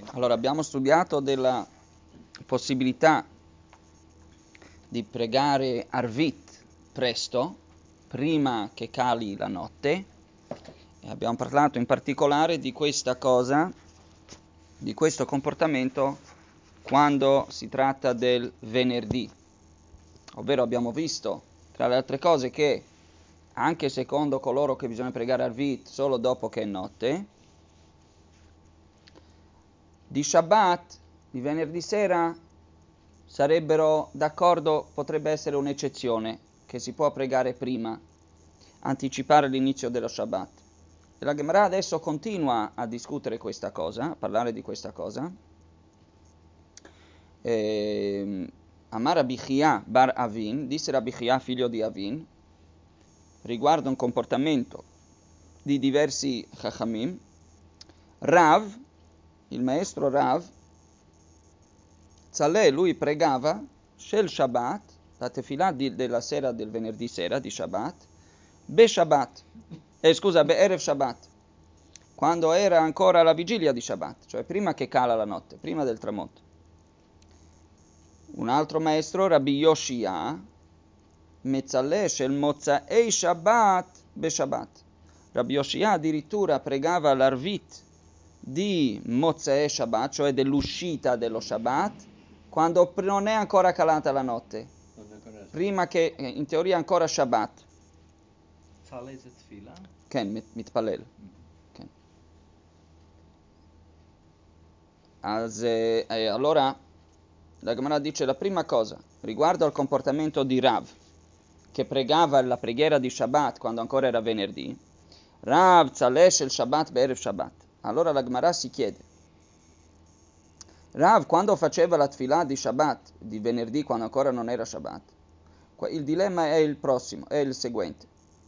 Allora, abbiamo studiato della possibilità di pregare Arvit presto, prima che cali la notte, e abbiamo parlato in particolare di questa cosa, di questo comportamento quando si tratta del venerdì. Ovvero abbiamo visto, tra le altre cose, che anche secondo coloro che bisogna pregare Arvit solo dopo che è notte, di Shabbat, di venerdì sera, sarebbero d'accordo, potrebbe essere un'eccezione, che si può pregare prima, anticipare l'inizio dello Shabbat. E la Gemara adesso continua a discutere questa cosa, a parlare di questa cosa. Amar Rabbi Chia bar Avin, disse Rabbi Chia figlio di Avin, riguardo un comportamento di diversi Chachamim, Rav, il maestro Rav, Tzaleh, lui pregava Shel Shabbat, la tefillah della sera del venerdì sera di Shabbat, Be Shabbat, Erev Shabbat, quando era ancora la vigilia di Shabbat, cioè prima che cala la notte, prima del tramonto. Un altro maestro, Rabbi Yoshia, Metzaleh Shel Motza'ei Shabbat Be Shabbat. Rabbi Yoshia addirittura pregava l'Arvit di Motza'ei Shabbat, cioè dell'uscita dello Shabbat, quando non è ancora calata la notte, prima che in teoria ancora Shabbat. Tzaleh זה תפילה? כן, מתפלל. כן. Allora la Gemara dice la prima cosa riguardo al comportamento di Rav, che pregava la preghiera di Shabbat quando ancora era venerdì. Rav tzaleh shel Shabbat be'erev Shabbat. Allora la Gemara si chiede, Rav quando faceva la tefillah di Shabbat, di venerdì quando ancora non era Shabbat, il dilemma è il prossimo, è il seguente.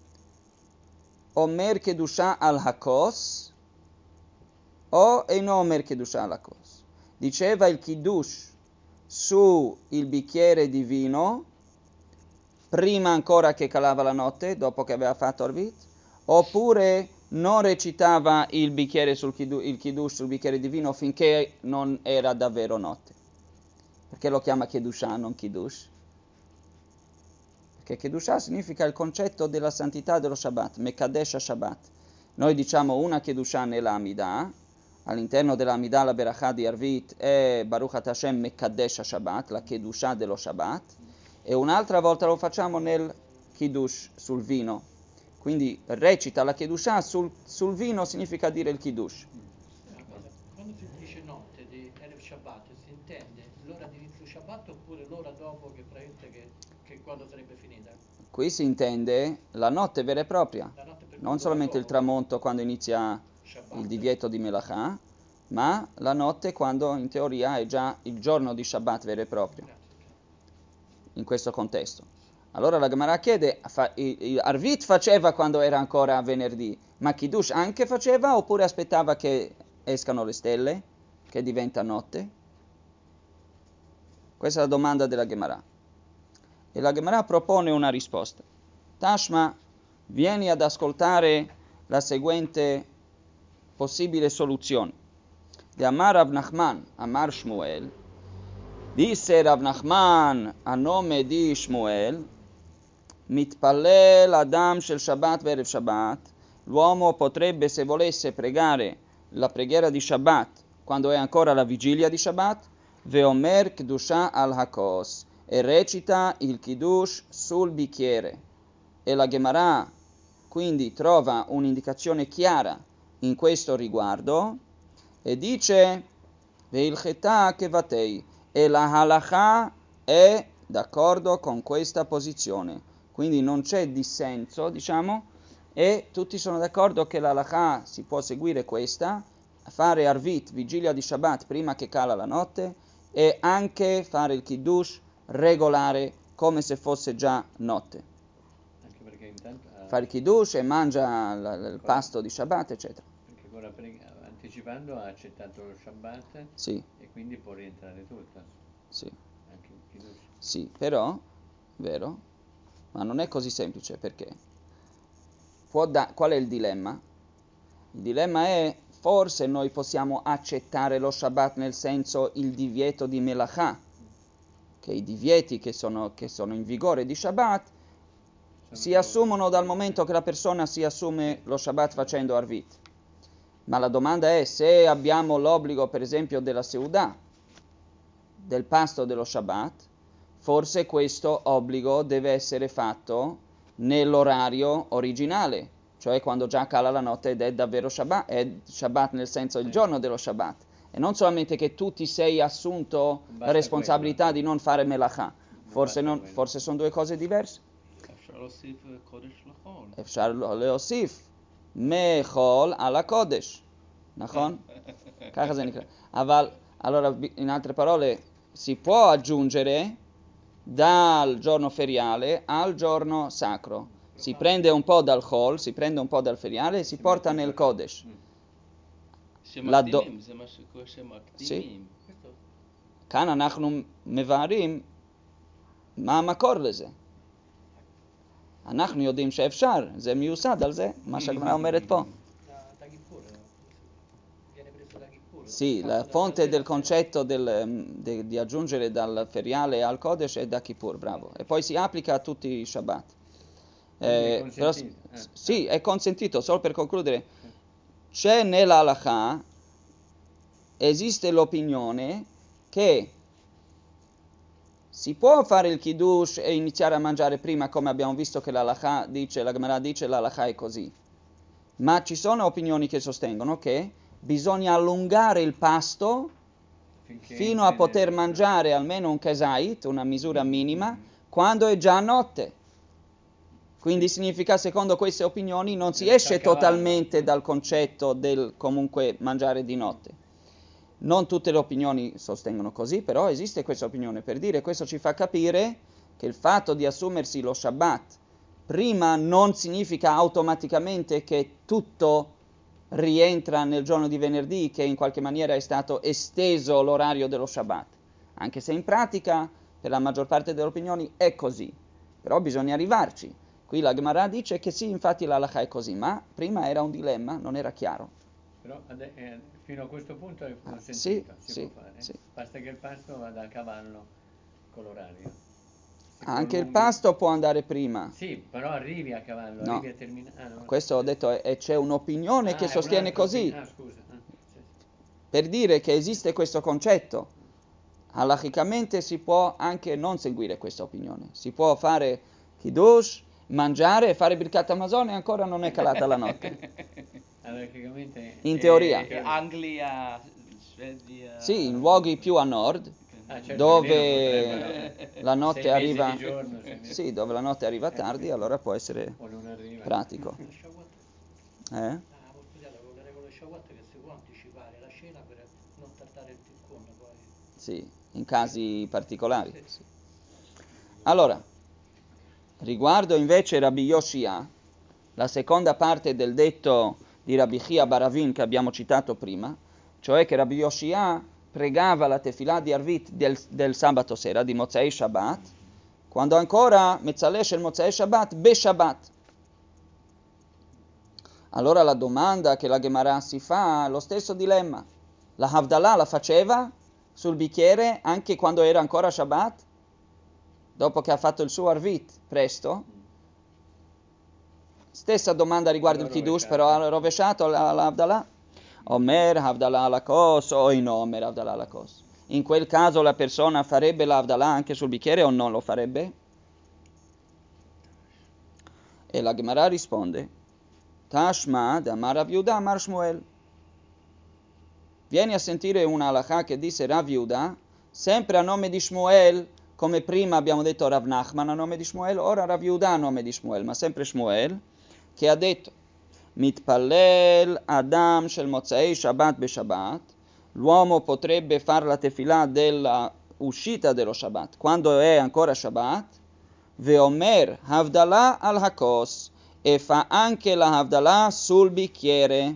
Omer kedusha al hakos o no omer kedusha al hakos. Diceva il kiddush su il bicchiere di vino prima ancora che calava la notte, dopo che aveva fatto Arvit, oppure non recitava il kiddush sul bicchiere di vino finché non era davvero notte. Perché lo chiama Kedushah, non Kiddush? Perché Kedushah significa il concetto della santità dello Shabbat, Mekadesh Shabbat. Noi diciamo una Kedushah nella Amidah, all'interno della Amidah la Berachah di Arvit è Baruch At Hashem Mekadesh Shabbat, la Kedushah dello Shabbat, e un'altra volta lo facciamo nel Kiddush, sul vino. Quindi recita la Kedushah sul vino significa dire il Kiddush. Quando si dice notte di Erev Shabbat, si intende l'ora di inizio Shabbat oppure l'ora dopo che quando sarebbe finita? Qui si intende la notte vera e propria, La notte per non cui l'ora solamente il dopo tramonto quando inizia Shabbat. il divieto di Melachah, ma la notte quando in teoria è già il giorno di Shabbat vero e proprio, in questo contesto. Allora la Gemara chiede, Arvit faceva quando era ancora venerdì, ma Kiddush anche faceva oppure aspettava che escano le stelle, che diventa notte? Questa è la domanda della Gemara. E la Gemara propone una risposta. Tashma, vieni ad ascoltare la seguente possibile soluzione. Di Amar Rav Nachman, Amar Shmuel, disse Rav Nachman a nome di Shmuel, Mitpallel Adam shel Shabbat ve'erev Shabbat, l'uomo potrebbe, se volesse, pregare la preghiera di Shabbat quando è ancora la vigilia di Shabbat, ve'omer Kedusha al hakos, e recita il Kiddush sul bicchiere. E la Gemara quindi trova un'indicazione chiara in questo riguardo e dice Ve'ilcheta kevatei, e la halakha è d'accordo con questa posizione, quindi non c'è dissenso, diciamo, e tutti sono d'accordo che la halakha si può seguire questa, fare Arvit, vigilia di Shabbat prima che cala la notte, e anche fare il Kiddush regolare come se fosse già notte. Anche perché intanto Fare il Kiddush e mangia il pasto di Shabbat, eccetera. perché con anticipando ha accettato lo Shabbat Sì, e quindi può rientrare tutto, sì, anche il Kiddush. sì, però, vero, ma non è così semplice perché qual è il dilemma? Il dilemma è forse noi possiamo accettare lo Shabbat nel senso il divieto di Melachà, che i divieti che sono in vigore di Shabbat si assumono dal momento che la persona si assume lo Shabbat facendo Arvit. Ma la domanda è se abbiamo l'obbligo, per esempio, della Seudah, del pasto dello Shabbat, forse questo obbligo deve essere fatto nell'orario originale, cioè quando già cala la notte ed è davvero Shabbat, è Shabbat nel senso il giorno dello Shabbat, e non solamente che tu ti sei assunto la responsabilità di non fare Melachà, forse sono due cose diverse. אפשר להוסיף מחול על הקודש, נכון? ככה זה נקרא. אבל, allora, in altre parole, si può aggiungere dal giorno feriale al giorno sacro. Si prende un po' dal chol, si prende un po' dal feriale e si porta nel Kodesh. זה מה שקורה sì. שמקדימים. כאן אנחנו מבארים מה המקור לזה. אנחנו יודעים שאפשר, זה מיוסד על זה, מה שהגמרא אומרת פה. Da Kippur, viene preso da Kippur. Sì, la fonte del concetto di aggiungere dal feriale al Kodesh è da Kippur, bravo. E poi si applica a tutti i Shabbat. È Però, consentito. sì, è consentito, solo per concludere. C'è nella halakha, esiste l'opinione che si può fare il kiddush e iniziare a mangiare prima, come abbiamo visto che la Gemara dice la halakha è così. Ma ci sono opinioni che sostengono che bisogna allungare il pasto fino a poter mangiare almeno un kesait, una misura minima, quando è già notte. Quindi significa, secondo queste opinioni, non si esce totalmente dal concetto del comunque mangiare di notte. Non tutte le opinioni sostengono così, però esiste questa opinione. Per dire, questo ci fa capire che il fatto di assumersi lo Shabbat prima non significa automaticamente che tutto rientra nel giorno di venerdì, che in qualche maniera è stato esteso l'orario dello Shabbat. Anche se in pratica, per la maggior parte delle opinioni, è così. Però bisogna arrivarci. Qui la Gemara dice che sì, infatti la halakha è così, ma prima era un dilemma, non era chiaro. Però fino a questo punto è consentito, sì, si sì, può fare. sì. Basta che il pasto vada a cavallo con l'orario. Se Anche il prolunghi- pasto può andare prima. Sì, però arrivi a cavallo, No. arrivi a terminare. No. Questo ho detto, c'è un'opinione che è sostiene un'altra così, opinione. Scusa. Sì. per dire che esiste questo concetto. Halachicamente si può anche non seguire questa opinione. Si può fare kiddush, mangiare, fare birkat Hamazon e ancora non è calata la notte. Praticamente In teoria. E Anglia, Svezia... Sì, in luoghi più a nord, certo, dove la notte 6 mesi arriva, di giorno, 6 mesi. sì, dove la notte arriva tardi, allora può essere O non arriva. pratico. La Shawwat, avevo studiato con le regole Shawwat che si può anticipare la cena per non tardare il tikkun poi. Sì, in casi particolari. Sì. Sì. Allora, riguardo invece Rabbi Yoshia, la seconda parte del detto di Rabbi Chia Baravin che abbiamo citato prima, cioè che Rabbi Yoshia pregava la tefillah di Arvit del sabato sera, di Motzei Shabbat, quando ancora Mezzalesh il Motzei Shabbat, Be Shabbat. Allora la domanda che la Gemara si fa, lo stesso dilemma. La Havdalah la faceva sul bicchiere anche quando era ancora Shabbat? Dopo che ha fatto il suo Arvit, presto? Stessa domanda riguardo il Kiddush, però ha rovesciato la Havdalah. Omer Havdalah ala kos o in Omer Havdalah ala kos. In quel caso la persona farebbe la Havdalah anche sul bicchiere o non lo farebbe? E la Gemara risponde, Tashma d'Amar Rav Yehuda Amar Shmuel. Vieni a sentire una halakha che disse Rav Yehuda, sempre a nome di Shmuel, come prima abbiamo detto Rav Nachman a nome di Shmuel, ora Rav Yehuda a nome di Shmuel, ma sempre Shmuel, che ha detto, Mitpallel Adam shel Motzei Shabbat be Shabbat, l'uomo potrebbe fare la tefillah della uscita dello Shabbat, quando è ancora Shabbat, Veomer Havdalah al Hakos, e fa anche la Havdalah sul bicchiere.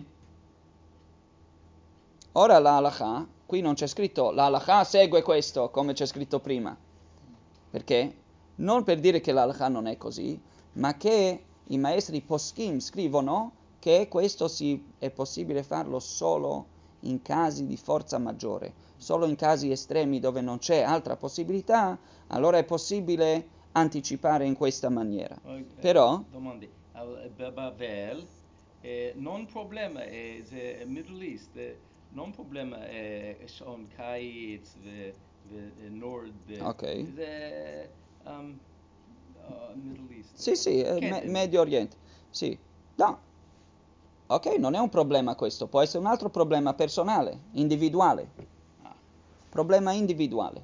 Ora la halakha, qui non c'è scritto, la halakha segue questo come c'è scritto prima. Perché? Non per dire che la halakha non è così, ma che i maestri poskim scrivono che che questo è possibile farlo solo in casi di forza maggiore, solo in casi estremi dove non c'è altra possibilità, allora è possibile anticipare in questa maniera. Però domandi, Babel, non problema זה Middle East, non problema שעון קיץ ונורד, ok. זה Middle East. Sì, Medio Oriente. Sì. No. Ok, non è un problema questo, può essere un altro problema personale, individuale. Problema individuale.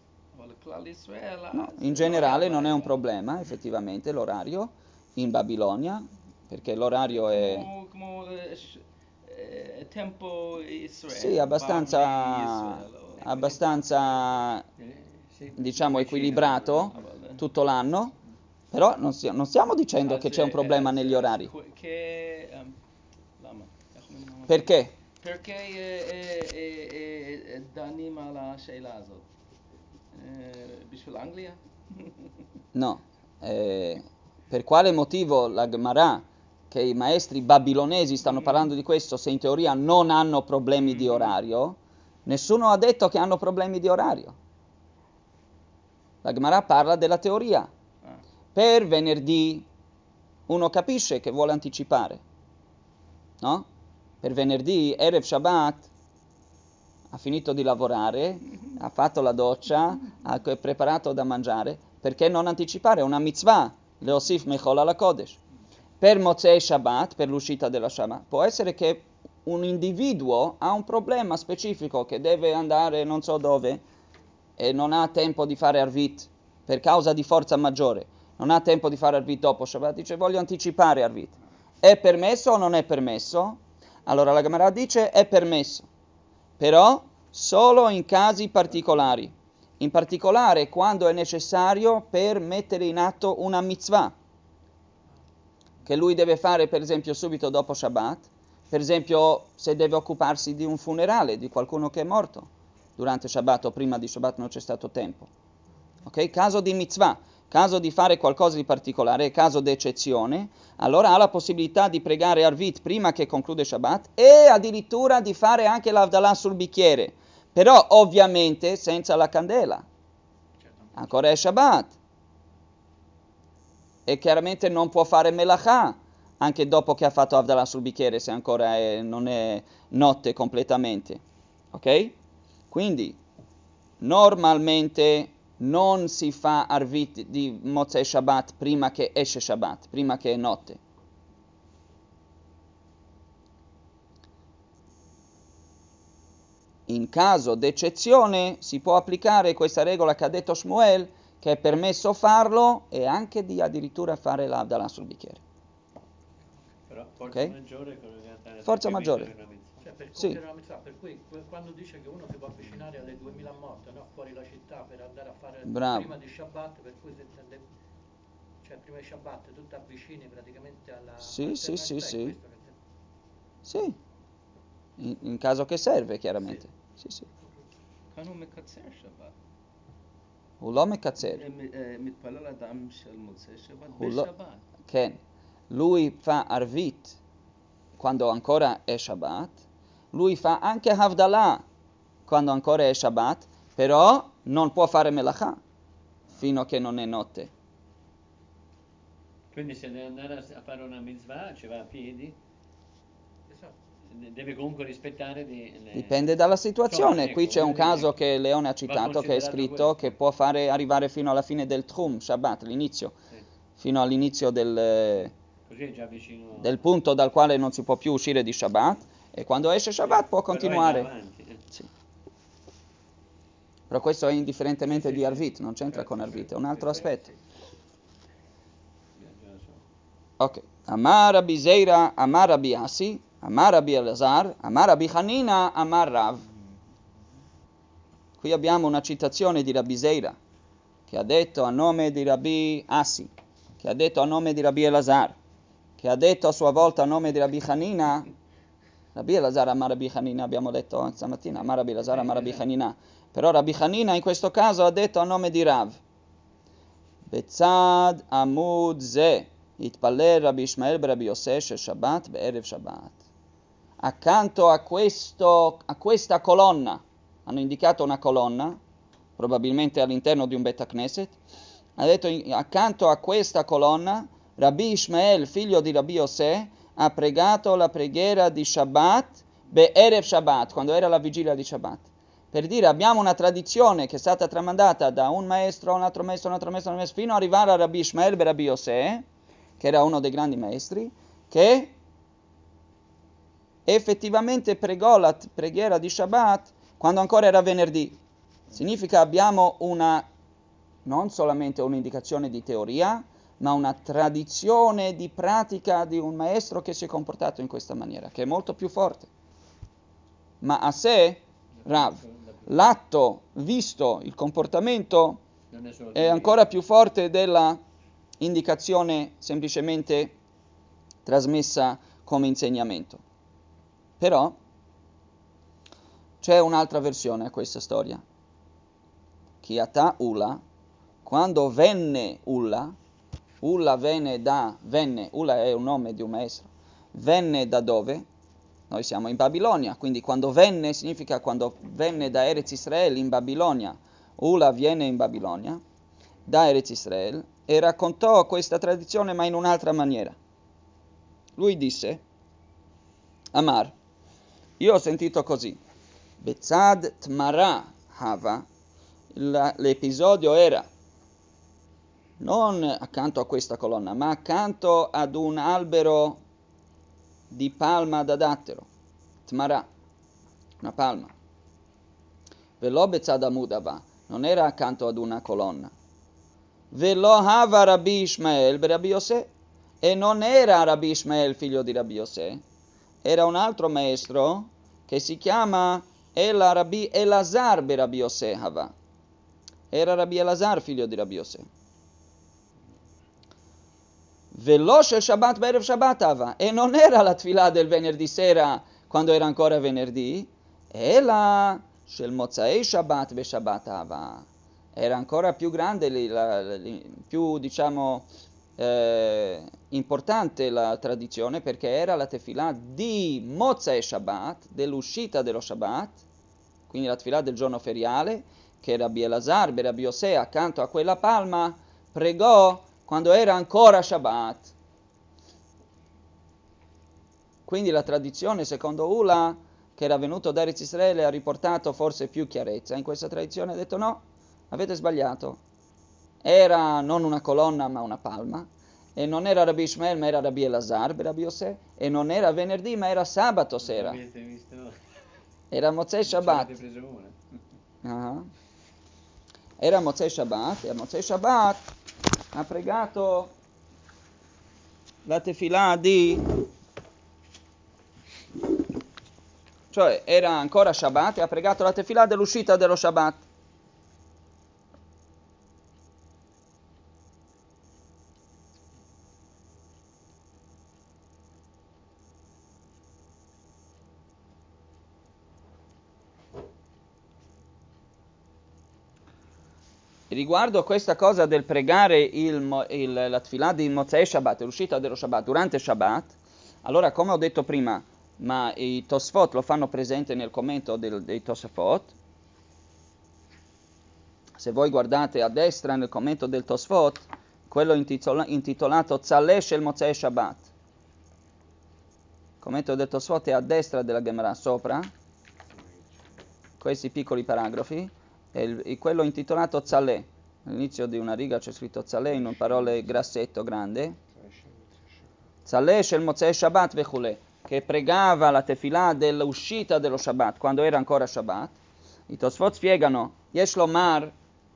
No, in generale non è un problema, effettivamente, l'orario in Babilonia, perché l'orario è... Come tempo Israele. Sì, abbastanza diciamo, equilibrato tutto l'anno, però non stiamo dicendo che c'è un problema negli orari. Perché? perché דנים על השאלה הזאת? בשביל אנגליה? No. Per quale motivo la Gemara, che i maestri babilonesi stanno parlando di questo, se in teoria non hanno problemi di orario? Nessuno ha detto che hanno problemi di orario. La Gemara parla della teoria. Per venerdì uno capisce che vuole anticipare, no? Per venerdì, Erev Shabbat, ha finito di lavorare, ha fatto la doccia, ha preparato da mangiare, perché non anticipare? È una mitzvah, leosif mechol ala kodesh. Per Motzei Shabbat, per l'uscita della Shabbat, può essere che un individuo ha un problema specifico che deve andare non so dove e non ha tempo di fare Arvit per causa di forza maggiore, non ha tempo di fare Arvit dopo Shabbat, dice voglio anticipare Arvit. È permesso o non è permesso? Allora la Gemara dice è permesso, però solo in casi particolari, in particolare quando è necessario per mettere in atto una mitzvah, che lui deve fare per esempio subito dopo Shabbat, per esempio se deve occuparsi di un funerale di qualcuno che è morto durante Shabbat o prima di Shabbat non c'è stato tempo. Ok? Caso di mitzvah, caso di fare qualcosa di particolare, caso d'eccezione, allora ha la possibilità di pregare Arvit prima che conclude Shabbat e addirittura di fare anche l'Avdalah sul bicchiere, però ovviamente senza la candela. Ancora è Shabbat. E chiaramente non può fare Melachà anche dopo che ha fatto Avdalah sul bicchiere, se ancora non è notte completamente. Ok? Quindi, normalmente non si fa Arvit di Motzei Shabbat prima che esce Shabbat, prima che è notte. In caso d'eccezione si può applicare questa regola che ha detto Shmuel, che è permesso farlo e anche di addirittura fare l'Avdalah sul bicchiere. Però forza maggiore forza maggiore. Cioè per sì. compiere la mitzvah, per cui quando dice che uno si può avvicinare alle 2000 morte, no? Fuori la città per andare a fare prima di Shabbat, per cui si intende, cioè prima di Shabbat tu ti avvicini praticamente alla sì. Sì. In caso che serve, chiaramente. Sì. כאן הוא מקצר שבת. הוא לא מקצר. מתפלל אדם של מוצאי שבת הוא לא- בשבת. כן. Lui fa Arvit quando ancora è Shabbat, lui fa anche Havdalah quando ancora è Shabbat, però non può fare Melachà fino a che non è notte. Quindi se deve andare a fare una mitzvah, ci va a piedi, Esatto. deve comunque rispettare Dipende dalla situazione. Insomma, Qui ecco, c'è un voglio dire, caso che Leone ha citato, che è considerato scritto questo. che può fare arrivare fino alla fine del Tchum, Shabbat, l'inizio, Sì. fino all'inizio Così è già vicino. del punto dal quale non si può più uscire di Shabbat, e quando esce Shabbat può Però è continuare. già avanti. Sì. Però questo è indifferentemente Sì, di sì. Arvit, non c'entra Certo, con Arvit, certo. è un altro Sì, aspetto. Già lo so. Ok. Amar Rabbi Zeira, Amar Rabbi Asi, Amar Rabbi Elazar, Amar Rabbi Hanina, Amar Rav. Qui abbiamo una citazione di Rabbi Zeira, che ha detto a nome di Rabbi Asi, che ha detto a nome di Rabbi Elazar, che ha detto a sua volta a nome di Rabbi Hanina. Rabbi Elazar, Amar Rabbi Hanina, abbiamo detto stamattina, Amar Rabbi Elazar, Amar Rabbi Hanina. Però Rabbi Hanina in questo caso ha detto a nome di Rav. Betzad Amud Ze, Itpaller Rabbi Ishmael Rabbi Yosef shel Shabbat be'erev Shabbat. Accanto a questa colonna, hanno indicato una colonna, probabilmente all'interno di un Bet Knesset, ha detto accanto a questa colonna Rabbi Ishmael, figlio di Rabbi Yosef, ha pregato la preghiera di Shabbat be'erev Shabbat, quando era la vigilia di Shabbat. Per dire, abbiamo una tradizione che è stata tramandata da un maestro, un altro maestro, fino ad arrivare a Rabbi Ishmael be Rabbi Yosef, che era uno dei grandi maestri, che effettivamente pregò la preghiera di Shabbat quando ancora era venerdì. Significa abbiamo non solamente un'indicazione di teoria, ma una tradizione di pratica di un maestro che si è comportato in questa maniera, che è molto più forte. Ma a sé, Rav, l'atto visto, il comportamento è ancora più forte della indicazione semplicemente trasmessa come insegnamento. Però c'è un'altra versione a questa storia. Chiatà Ula, quando venne Ulla Ulla è un nome di un maestro, venne da dove? Noi siamo in Babilonia, quindi quando venne significa quando venne da Eretz Israel in Babilonia. Ulla viene in Babilonia, da Eretz Israel, e raccontò questa tradizione ma in un'altra maniera. Lui disse, Amar, io ho sentito così, Betzad Tmara Hava, l'episodio era non accanto a questa colonna, ma accanto ad un albero di palma da dattero, Tmara, una palma. Velo Betzad Amudava, non era accanto ad una colonna. Velo Hava Rabbi Ishmael Rabbi Yosef, e non era Rabbi Ishmael figlio di Rabbi Yosef, era un altro maestro che si chiama Rabbi Elazar be Rabbi Yosef Hava. Era Rabbi Elazar figlio di Rabbi Yosef. Velo shel Shabbat be'erev Shabbat Hava, e non era la tefillah del venerdì sera quando era ancora venerdì, Ela shel Motzei Shabbat be Shabbat Hava. Era ancora più grande, più importante la tradizione, perché era la tefillah di Motzei Shabbat, dell'uscita dello Shabbat, quindi la tefillah del giorno feriale, che Rabbi Elazar be Rabbi Yosef accanto a quella palma pregò quando era ancora Shabbat. Quindi la tradizione, secondo Ula, che era venuto da Eretz Israele, ha riportato forse più chiarezza. In questa tradizione ha detto no, avete sbagliato. Era non una colonna ma una palma, e non era Rabbi Ishmael ma era Rabbi Elazar, Rabbi Yosef, e non era venerdì ma era sabato sera. Avete visto? Era Motzei Shabbat. Avete preso una. Uh-huh. Era Motzei Shabbat, e a Motzei Shabbat ha pregato la tefillah cioè era ancora Shabbat e ha pregato la tefillah dell'uscita dello Shabbat. Riguardo questa cosa del pregare la tefillah di Motzei Shabbat, l'uscita dello Shabbat durante Shabbat, allora come ho detto prima, ma i Tosfot lo fanno presente nel commento dei Tosfot. Se voi guardate a destra nel commento del Tosfot, quello intitolato Tzaleh shel Motzei Shabbat. Il commento del Tosfot è a destra della Gemara, sopra, questi piccoli paragrafi, e quello intitolato Tzaleh. All'inizio di una riga c'è scritto Tzaleh in parole grassetto grande. Tzaleh shel Motzei Shabbat vechule, che pregava la tefillah dell'uscita dello Shabbat, quando era ancora Shabbat. I Tosfot spiegano, Yesh lomar,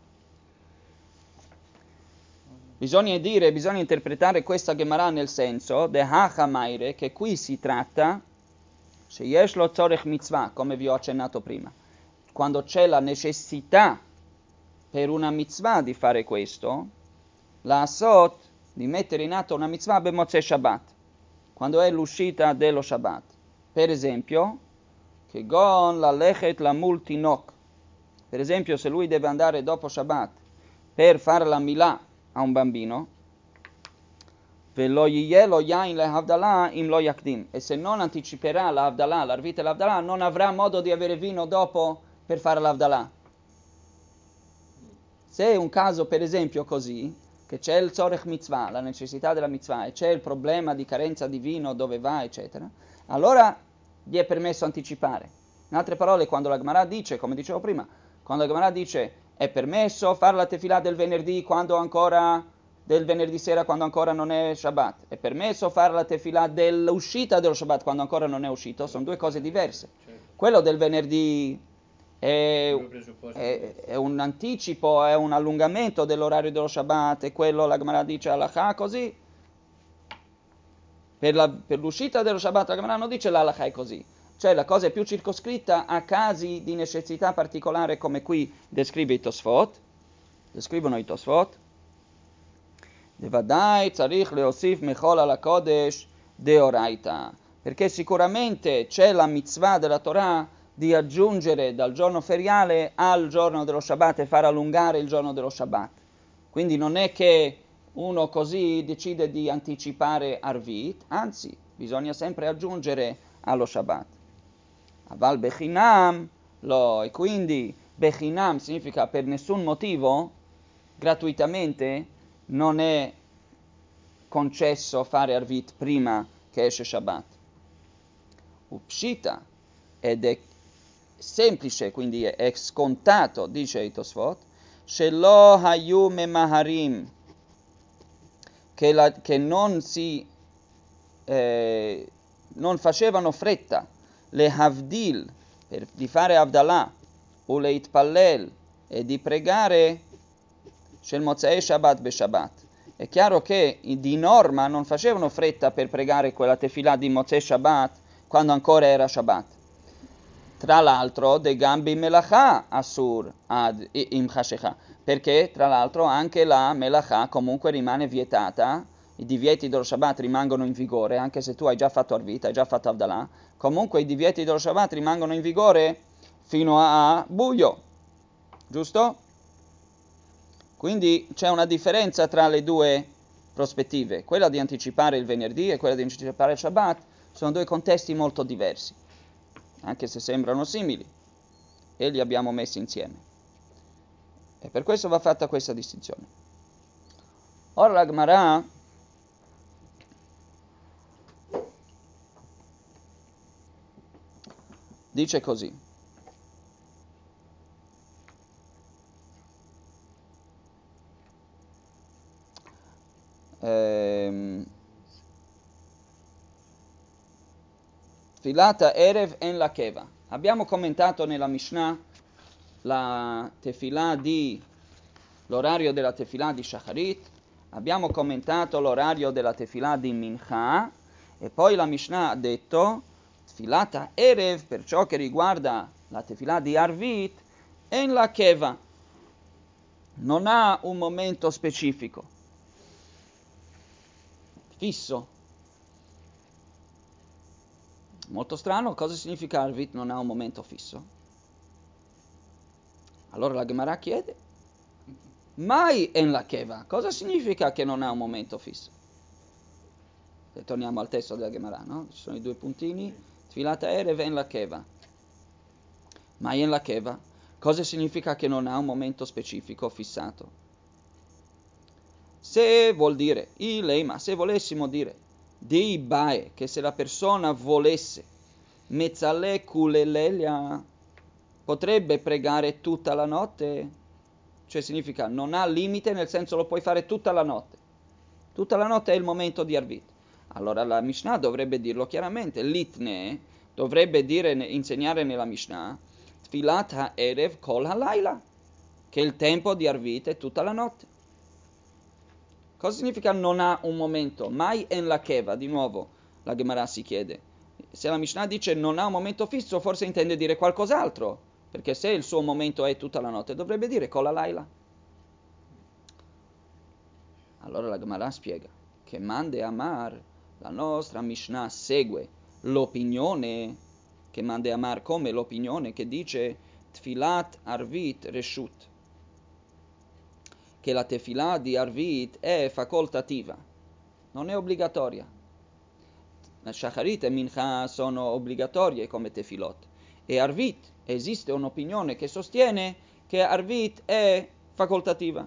bisogna interpretare questa Gemara nel senso, de hachamaire, che qui si tratta, se yesh lo tzorech mitzvah, come vi ho accennato prima, quando c'è la necessità per una mitzvah di fare questo, la asot, di mettere in atto una mitzvah b'motzei Shabbat, quando è l'uscita dello Shabbat. Per esempio, che gon la lechet la multinok, per esempio se lui deve andare dopo Shabbat per fare la milah a un bambino, Velo yielo yain le havdalah im lo yakdim. E se non anticiperà la havdalah, l'arvit e l'havdalah, non avrà modo di avere vino dopo per fare l'havdalah. Se è un caso, per esempio, così, che c'è il tzorech mitzvah, la necessità della mitzvah, e c'è il problema di carenza di vino, dove va, eccetera, allora gli è permesso anticipare. In altre parole, quando la Gemara dice, come dicevo prima, quando la Gemara dice è permesso fare la tefillah del venerdì quando ancora, del venerdì sera quando ancora non è Shabbat, è permesso fare la tefillah dell'uscita dello Shabbat quando ancora non è uscito, sono due cose diverse. Quello del venerdì è un anticipo, è un allungamento dell'orario dello Shabbat, e quello la Gemara dice halakha così. Per l'uscita dello Shabbat la Gemara non dice l'halakha è così. Cioè la cosa è più circoscritta a casi di necessità particolare, come qui descrivono i Tosfot. Devadai tzarich leosif mechol ala kodesh deoraita. Perché sicuramente c'è la mitzvah della Torah di aggiungere dal giorno feriale al giorno dello Shabbat e far allungare il giorno dello Shabbat. Quindi non è che uno così decide di anticipare Arvit, anzi, bisogna sempre aggiungere allo Shabbat. Aval bechinam lo, e quindi bechinam significa per nessun motivo, gratuitamente, non è concesso fare Arvit prima che esce Shabbat. Upshita, ed è semplice, quindi è scontato, dice i Tosfot, shelo hayu memaharim, che non facevano fretta le havdil, di fare Havdalah, o le itpallel, e di pregare shel Motzei Shabbat be Shabbat. È chiaro che di norma non facevano fretta per pregare quella tefillah di Motzei Shabbat quando ancora era Shabbat. Tra l'altro, de gambi melacha asur ad im chashecha, perché tra l'altro anche la melacha comunque rimane vietata, i divieti dello Shabbat rimangono in vigore, anche se tu hai già fatto Arvit, hai già fatto Havdalah, comunque i divieti dello Shabbat rimangono in vigore fino a buio, giusto? Quindi c'è una differenza tra le due prospettive, quella di anticipare il venerdì e quella di anticipare il Shabbat, sono due contesti molto diversi, anche se sembrano simili, e li abbiamo messi insieme. E per questo va fatta questa distinzione. Ora la Gemara dice così. Tefilata Erev en la Keva. Abbiamo commentato nella Mishnah l'orario della Tefillah di Shacharit, abbiamo commentato l'orario della Tefillah di Mincha, e poi la Mishnah ha detto Tefilata Erev, per ciò che riguarda la Tefillah di Arvit, en la Keva. Non ha un momento specifico, fisso. Molto strano, cosa significa Arvit non ha un momento fisso? Allora la Gemara chiede, mai en la Keva, cosa significa che non ha un momento fisso? E torniamo al testo della Gemara, no? Ci sono i due puntini, Tfilata Erev en la Keva. Mai en la Keva, cosa significa che non ha un momento specifico fissato? Se vuol dire, ma se volessimo dire, dei bae, che se la persona volesse, mezzale kulelelia, potrebbe pregare tutta la notte, cioè significa non ha limite, nel senso lo puoi fare tutta la notte. Tutta la notte è il momento di Arvit. Allora la Mishnah dovrebbe dirlo chiaramente, l'itne dovrebbe insegnare nella Mishnah, Tfilat ha'erev kol ha'laila, che il tempo di Arvit è tutta la notte. Cosa significa non ha un momento? Mai en la keva, di nuovo la Gemara si chiede. Se la Mishnah dice non ha un momento fisso, forse intende dire qualcos'altro, perché se il suo momento è tutta la notte, dovrebbe dire kol ha'laila. Allora la Gemara spiega che Mande Amar, la nostra Mishnah segue l'opinione, che Mande Amar come l'opinione che dice Tfilat Arvit Reshut, che la tefillah di Arvit è facoltativa. non è obbligatoria. La Shacharit e Mincha sono obbligatorie come Tefilot. E Arvit, esiste un'opinione che sostiene che Arvit è facoltativa.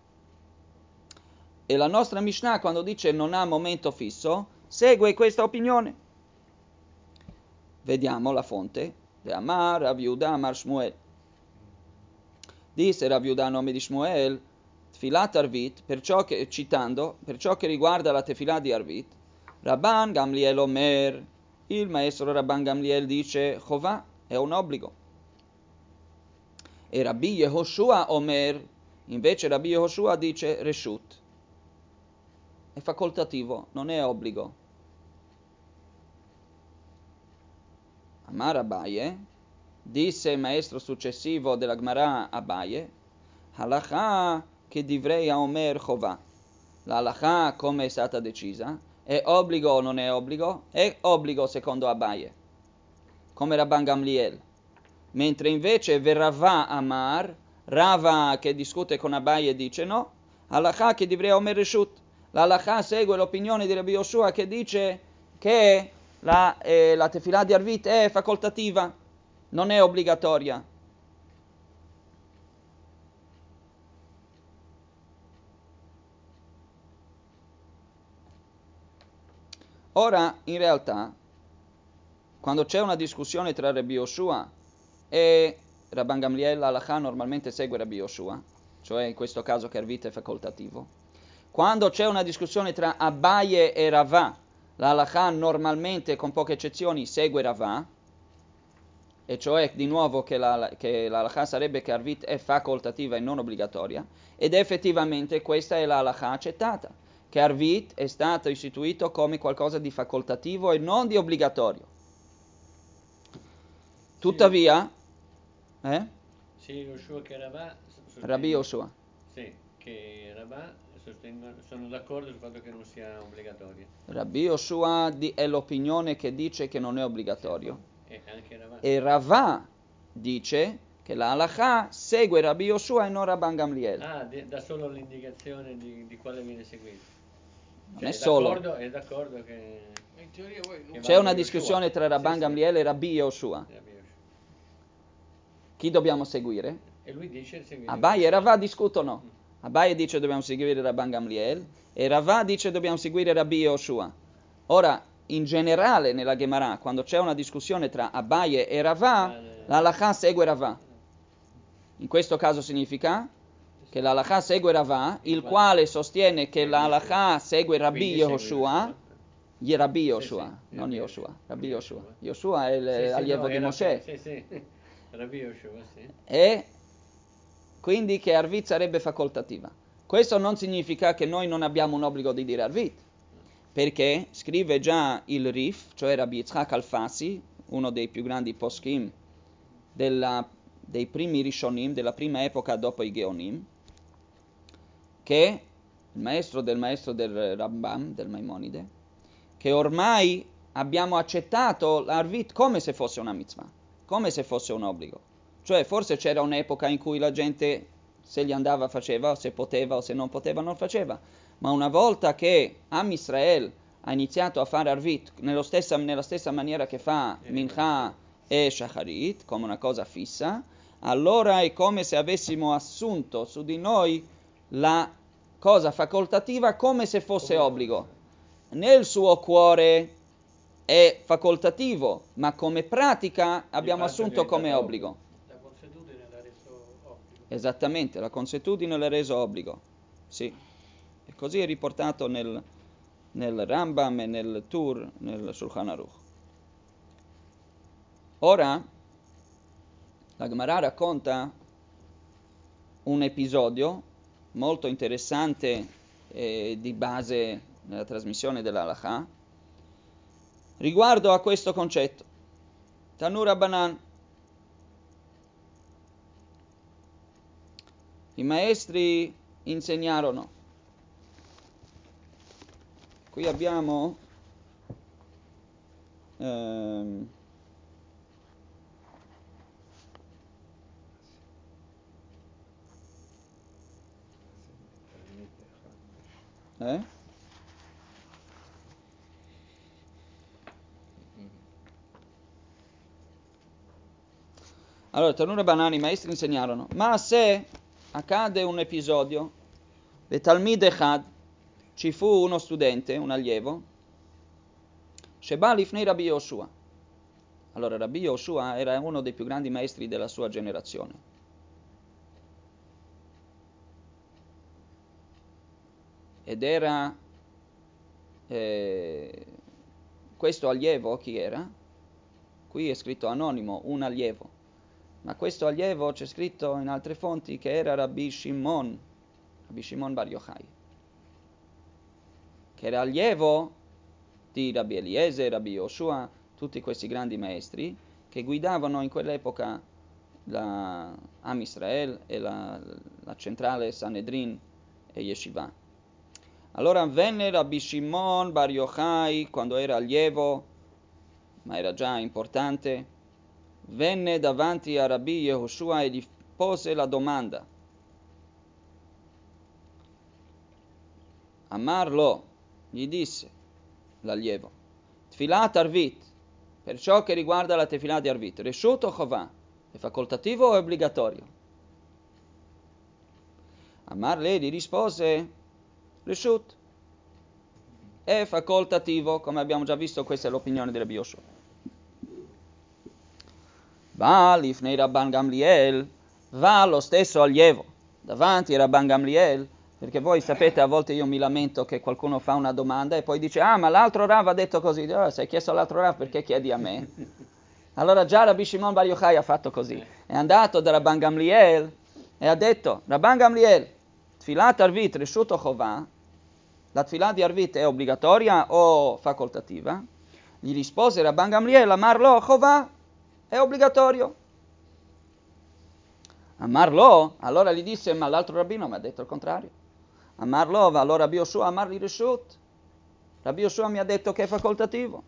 E la nostra Mishnah, quando dice non ha momento fisso, segue questa opinione. Vediamo la fonte. Amar Rav Yehuda Amar Shmuel. Disse Rav Yehuda a nome di Shmuel, Tfilat Arvit, per ciò che riguarda la Tefillah di Arvit, Rabban Gamliel Omer, il maestro Rabban Gamliel dice Chovà, è un obbligo. E Rabbi Yehoshua Omer, invece Rabbi Yehoshua dice Reshut, è facoltativo, non è obbligo. Amar Abaye, disse il maestro successivo della Gemara Abaye, Halakha che divrei a Omer Chovà. La halakha, come è stata decisa, è obbligo o non è obbligo? È obbligo secondo Abaye, come Rabban Gamliel. Mentre invece Verava Amar, Rava che discute con Abaye dice no, halakha che divrei a Omer Reshut. La halakha segue l'opinione di Rabbi Yoshua che dice che la Tefillah di Arvit è facoltativa, non è obbligatoria. Ora, in realtà, quando c'è una discussione tra Rabbi Yoshua e Rabban Gamliel, la halakha normalmente segue Rabbi Yoshua, cioè in questo caso che Arvit è facoltativo. Quando c'è una discussione tra Abaye e Rava, la halakha normalmente, con poche eccezioni, segue Rava, e cioè di nuovo che la halakha sarebbe che Arvit è facoltativa e non obbligatoria, ed effettivamente questa è la halakha accettata, che Arvit è stato istituito come qualcosa di facoltativo e non di obbligatorio. Tuttavia, Sì, Yoshua che Rabà Rabbi Yoshua. Sì, che Rabà sono d'accordo sul fatto che non sia obbligatorio. Rabbi Yoshua è l'opinione che dice che non è obbligatorio. Sì, e anche Rabà. E Ravà dice che la halakha segue Rabbi Yoshua e non Rabban Gamliel. Dà solo l'indicazione di quale viene seguito. Non Cioè, è solo. È d'accordo che... In teoria voi non C'è una discussione tra Rabban Gamliel e Rabbi Yoshua. Chi dobbiamo seguire? E lui dice seguire Abaye e Ravà discutono. Abaye dice dobbiamo seguire Rabban Gamliel e Ravà dice dobbiamo seguire Rabbi Yoshua. Ora, in generale nella Gemara, quando c'è una discussione tra Abaye e Ravà, la halakha segue Ravà. In questo caso significa che la halakha segue Ravà, il quale sostiene che la halakha segue Rabbi Yehoshua, Rabbi Yoshua, non Yoshua, Rabbi Yoshua. Yoshua è l'allievo di Mosè. Sì, Rabbi Yoshua, sì. E quindi che Arvit sarebbe facoltativa. Questo non significa che noi non abbiamo un obbligo di dire Arvit, perché scrive già il Rif, cioè Rabbi Yitzhak Alfasi, uno dei più grandi poskim dei primi Rishonim, della prima epoca dopo i Geonim, che il maestro del Rambam, del Maimonide, che ormai abbiamo accettato l'Arvit come se fosse una mitzvah, come se fosse un obbligo. Cioè forse c'era un'epoca in cui la gente se gli andava faceva, o se poteva o se non poteva non faceva, ma una volta che Am Israel ha iniziato a fare Arvit nella stessa maniera che fa Mincha e Shacharit, come una cosa fissa, allora è come se avessimo assunto su di noi la cosa facoltativa come se fosse obbligo. Nel suo cuore è facoltativo, ma come pratica abbiamo assunto come obbligo. La consuetudine l'ha reso obbligo. Esattamente, la consuetudine l'ha reso obbligo. Sì. E così è riportato nel Rambam e nel Tur, nel Shulchan Aruch. Ora, la Gemara racconta un episodio molto interessante di base nella trasmissione dell'Halakha riguardo a questo concetto. Tanur Rabbanan. I maestri insegnarono. Qui abbiamo Allora, Tanura Banani, i maestri insegnarono, ma se accade un episodio, Betalmid Echad, ci fu uno studente, un allievo, Sheba Lifnei Rabbi Yoshua. Allora, Rabbi Yoshua era uno dei più grandi maestri della sua generazione. Ed era questo allievo, chi era? Qui è scritto anonimo, un allievo. Ma questo allievo c'è scritto in altre fonti che era Rabbi Shimon Bar Yochai, che era allievo di Rabbi Eliezer, Rabbi Yoshua, tutti questi grandi maestri che guidavano in quell'epoca la Am Israel e la centrale Sanedrin e Yeshiva. Allora venne Rabbi Shimon Bar Yochai, quando era allievo, ma era già importante, venne davanti a Rabbi Yehoshua e gli pose la domanda. Amarlo, gli disse l'allievo, Tfilat Arvit, per ciò che riguarda la Tefillah di Arvit, Reshut o Chovah, è facoltativo o è obbligatorio? Amarle gli rispose, Reshut, è facoltativo, come abbiamo già visto, questa è l'opinione di Rabbi Yoshua. Va Lifnei Rabban Gamliel, va lo stesso allievo davanti a Rabban Gamliel, perché voi sapete, a volte io mi lamento che qualcuno fa una domanda e poi dice, ma l'altro Rav ha detto così. Oh, se hai chiesto all'altro Rav, perché chiedi a me? Allora già Rabbi Shimon Bar Yochai ha fatto così, è andato da Rabban Gamliel e ha detto, Rabban Gamliel, Tfilat Arvit Reshut o Chovah, la Tfilah di Arvit è obbligatoria o facoltativa? Gli rispose Rabban Gamliel, Amarlo Chovah, è obbligatorio. Amarlo, allora gli disse, ma l'altro rabbino mi ha detto il contrario. Amarlo, allora Rabbi Yoshua, Amarli Reshut. Rabbi Yoshua mi ha detto che è facoltativo.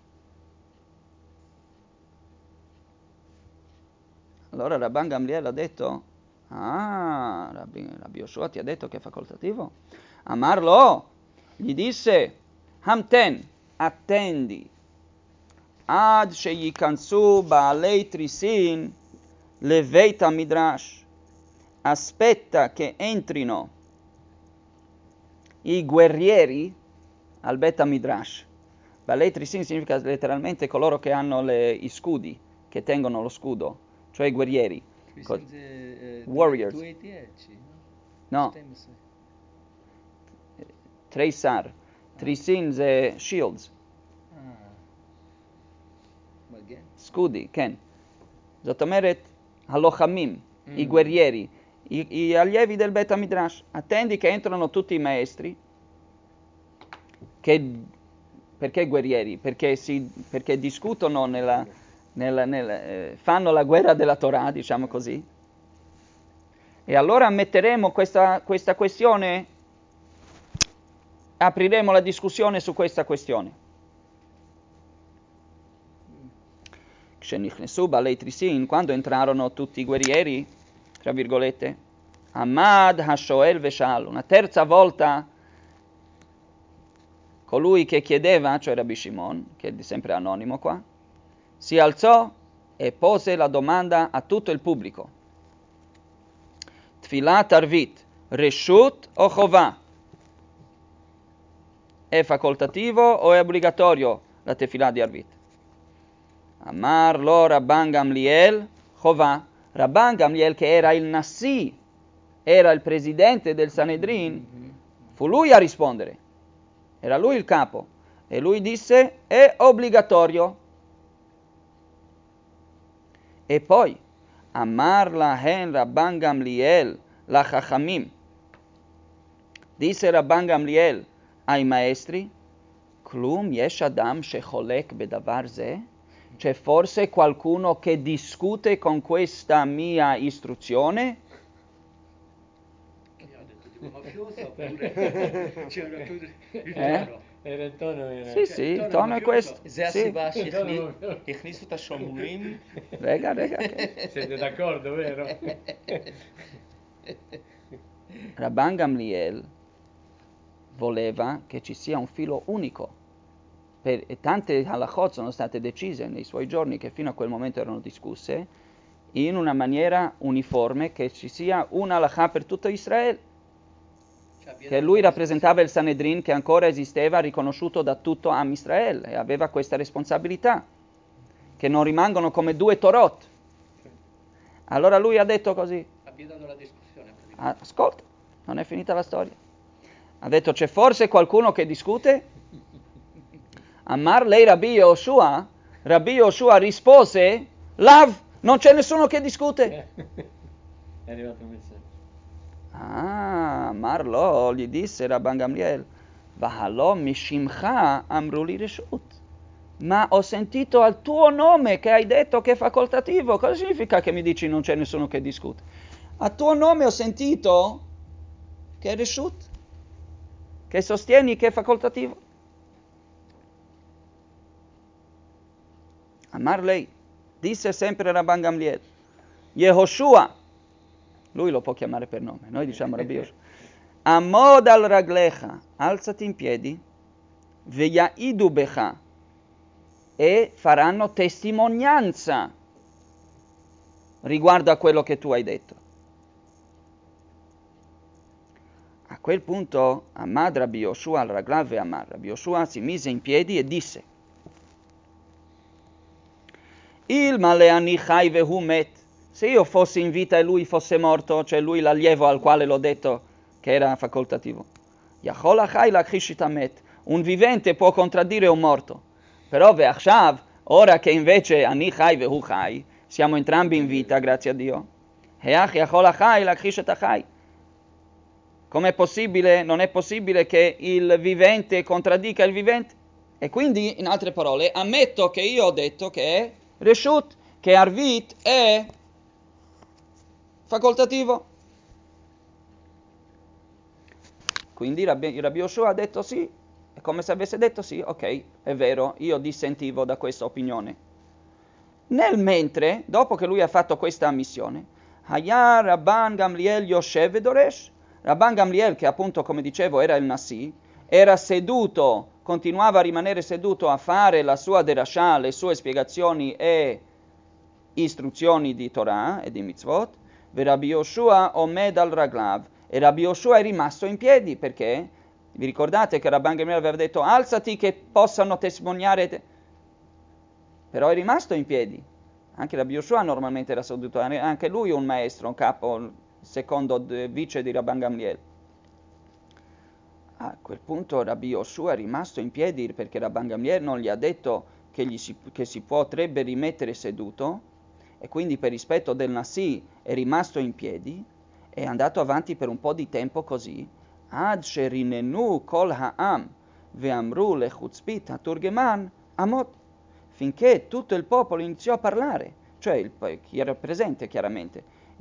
Allora Rabban Gamliel ha detto, Rabbi Yoshua ti ha detto che è facoltativo? Amarlo, gli disse, Hamten, attendi, Ad sheyikansu baalei trisin leveita midrash, aspetta che entrino i guerrieri al beta midrash. Baalei trisin significa letteralmente coloro che hanno i scudi, che tengono lo scudo, cioè i guerrieri. Warriors. 210, No. Treisar. Trisin זה shields. מגן. סקודי, כן. זאת אומרת, הלוחמים, i guerrieri, gli allievi del Beta Midrash. Attendi che entrano tutti i maestri. Perché guerrieri? Perché discutono fanno la guerra della Torah, diciamo così. E allora metteremo questa questione, apriremo la discussione su questa questione. Quando entrarono tutti i guerrieri, tra virgolette, Amad Hashoel Veshal, una terza volta colui che chiedeva, cioè Rabbi Shimon, che è sempre anonimo qua, si alzò e pose la domanda a tutto il pubblico. Tfilat Arvit, Reshut o Chovah? È facoltativo o è obbligatorio la Tefillah di Arvit? Amar lo Rabban Gamliel Chovah. Rabban Gamliel, che era il Nassi, era il presidente del Sanedrin, fu lui a rispondere. Era lui il capo. E lui disse, è obbligatorio. E poi, Amar lahen Rabban Gamliel la Chachamim. Disse Rabban Gamliel ai maestri, Klum yesh adam shecholek bedavar ze? C'è forse qualcuno che discute con questa mia istruzione? Io ho detto tipo mafioso oppure c'era il tono. Era il tono. Sì, il tono è questo. זה Sì. הסיבה שהכניסו את השומרים. Rega. Siete d'accordo, vero? Rabban Gamliel voleva che ci sia un filo unico. E tante halachot sono state decise nei suoi giorni che fino a quel momento erano discusse in una maniera uniforme, che ci sia una halakha per tutto Israele. Che lui rappresentava il Sanedrin che ancora esisteva, riconosciuto da tutto Am Israele, e aveva questa responsabilità, che non rimangono come due Torot. Allora lui ha detto così. Ha vietato la discussione. Ascolta, non è finita la storia. Ha detto, c'è forse qualcuno che discute? Amar lei Rabbi Yoshua rispose, Lav, non c'è nessuno che discute. È arrivato un messaggio. Marlo gli disse Rabban Gamliel, Vahalo mishimcha amruli reshut. Ma ho sentito al tuo nome che hai detto che è facoltativo. Cosa significa che mi dici non c'è nessuno che discute? A tuo nome ho sentito che è reshut, che sostieni che è facoltativo. Amar lei, disse sempre Rabban Gamliel, Yehoshua, lui lo può chiamare per nome, noi diciamo Rabbi Yoshua, Amod al raglecha, alzati in piedi, veyaidu becha, e faranno testimonianza riguardo a quello che tu hai detto. A quel punto Amad Rabbi Yoshua al raglav e Amar, Rabbi Yoshua si mise in piedi e disse, Il maleani chai vehu met, se io fossi in vita e lui fosse morto, cioè lui l'allievo al quale l'ho detto che era facoltativo, Yachol achai l'achishita met, un vivente può contraddire un morto, però ve'achshav, ora che invece ani chai vehu chai, siamo entrambi in vita, grazie a Dio, heach yachol achai l'achishita chai. Com'è possibile? Non è possibile che il vivente contraddica il vivente? E quindi, in altre parole, ammetto che io ho detto che è reshut, che arvit è facoltativo. Quindi Rabbi Yoshua ha detto sì, è come se avesse detto sì, ok, è vero, io dissentivo da questa opinione. Nel mentre, dopo che lui ha fatto questa ammissione, Haya Rabban Gamliel Yoshev Doresh, Rabban Gamliel, che appunto, come dicevo, era il Nasi, era seduto, continuava a rimanere seduto a fare la sua derashah, le sue spiegazioni e istruzioni di Torah e di mitzvot, e Rabbi Yoshua omed al raglav, e Rabbi Yoshua è rimasto in piedi, perché vi ricordate che Rabban Gamliel aveva detto alzati che possano testimoniare, però è rimasto in piedi. Anche Rabbi Yoshua normalmente era seduto, anche lui un maestro, un capo, secondo vice di Rabban Gamliel. A quel punto Rabbi Yoshua è rimasto in piedi perché Rabban Gamliel non gli ha detto che si potrebbe rimettere seduto, e quindi per rispetto del Nasi è rimasto in piedi, è andato avanti per un po' di tempo così, ad sherinenu kol ha'am ve'amru lechutzpit haturgeman amot, finché tutto il popolo iniziò a parlare, cioè chi era presente chiaramente,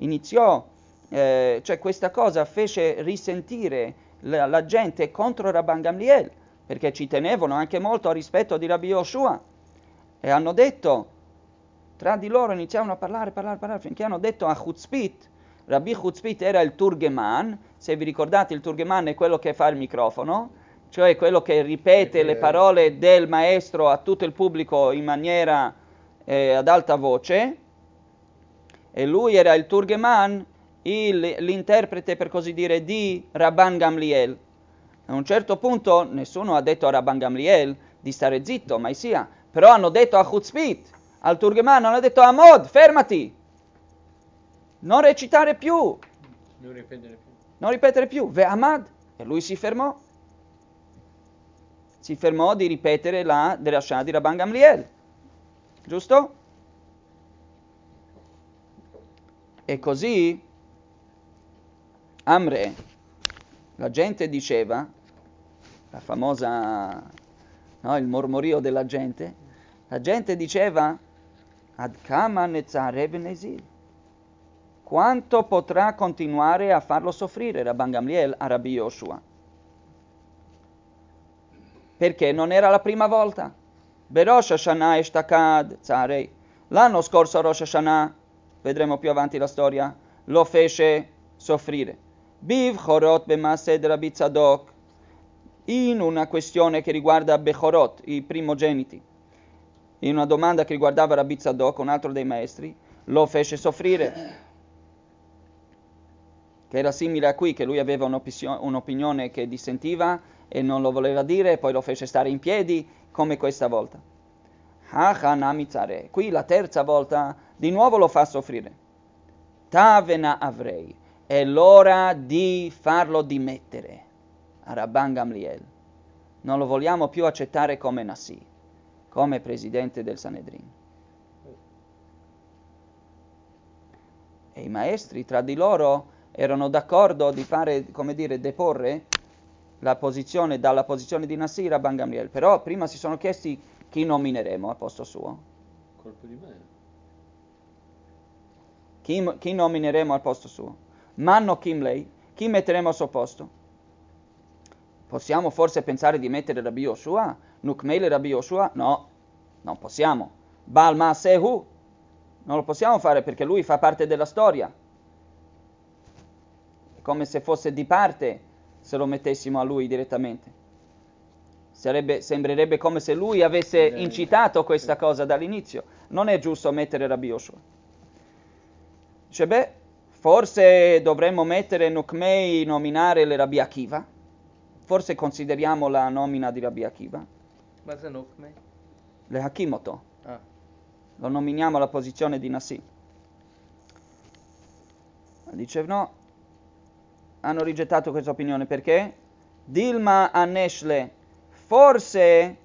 cioè questa cosa fece risentire la gente contro Rabban Gamliel, perché ci tenevano anche molto al rispetto di Rabbi Yoshua, e hanno detto, tra di loro iniziavano a parlare, finché hanno detto a Chutzpit, Rabbi Chutzpit era il Turgeman, se vi ricordate il Turgeman è quello che fa il microfono, cioè quello che ripete le parole del maestro a tutto il pubblico in maniera ad alta voce, e lui era il Turgeman, l'interprete per così dire di Rabban Gamliel. A un certo punto nessuno ha detto a Rabban Gamliel di stare zitto, mai sia, però hanno detto a Chutzpit, al Turgeman, hanno detto a Amod, fermati, non recitare più, non ripetere più, Ve'amad, e lui si fermò di ripetere la derashah di Rabban Gamliel, giusto? E così Amre, la gente diceva, la famosa, no, il mormorio della gente, la gente diceva, ad kama netzare benezir, quanto potrà continuare a farlo soffrire Rabban Gamliel a Rabbi Yoshua? Perché non era la prima volta. Berosh Hashanah eshtakad tzarei. L'anno scorso a Rosh Hashanah, vedremo più avanti la storia, lo fece soffrire. Biv chorot b'mased Rabbi Tzadok, in una questione che riguarda Bechorot, i primogeniti, in una domanda che riguardava Rabbi Tzadok, un altro dei maestri, lo fece soffrire, che era simile a qui, che lui aveva un'opinione che dissentiva e non lo voleva dire, e poi lo fece stare in piedi, come questa volta. Qui la terza volta di nuovo lo fa soffrire. Tavena avrei, è l'ora di farlo dimettere a Rabban Gamliel. Non lo vogliamo più accettare come Nasi, come presidente del Sanedrin. E i maestri tra di loro erano d'accordo di fare, come dire, deporre dalla posizione di Nasi Rabban Gamliel. Però prima si sono chiesti chi nomineremo a posto suo. Colpo di mano. Chi nomineremo al posto suo? Manno Kimley, chi metteremo al suo posto? Possiamo forse pensare di mettere Rabbi Yoshua? Nukmeile Rabbi Yoshua? No, non possiamo. Baal Maasehu? Non lo possiamo fare perché lui fa parte della storia. È come se fosse di parte se lo mettessimo a lui direttamente. Sembrerebbe come se lui avesse incitato questa cosa dall'inizio. Non è giusto mettere Rabbi Yoshua. Dice, forse dovremmo mettere Nukmei, nominare le Rabbi Akiva. Forse consideriamo la nomina di Rabbi Akiva. Ma se Nukmei? Le Hakimoto. Ah. Lo nominiamo alla posizione di Nasi. Dice no. Hanno rigettato questa opinione perché? Dilma Aneshle. Forse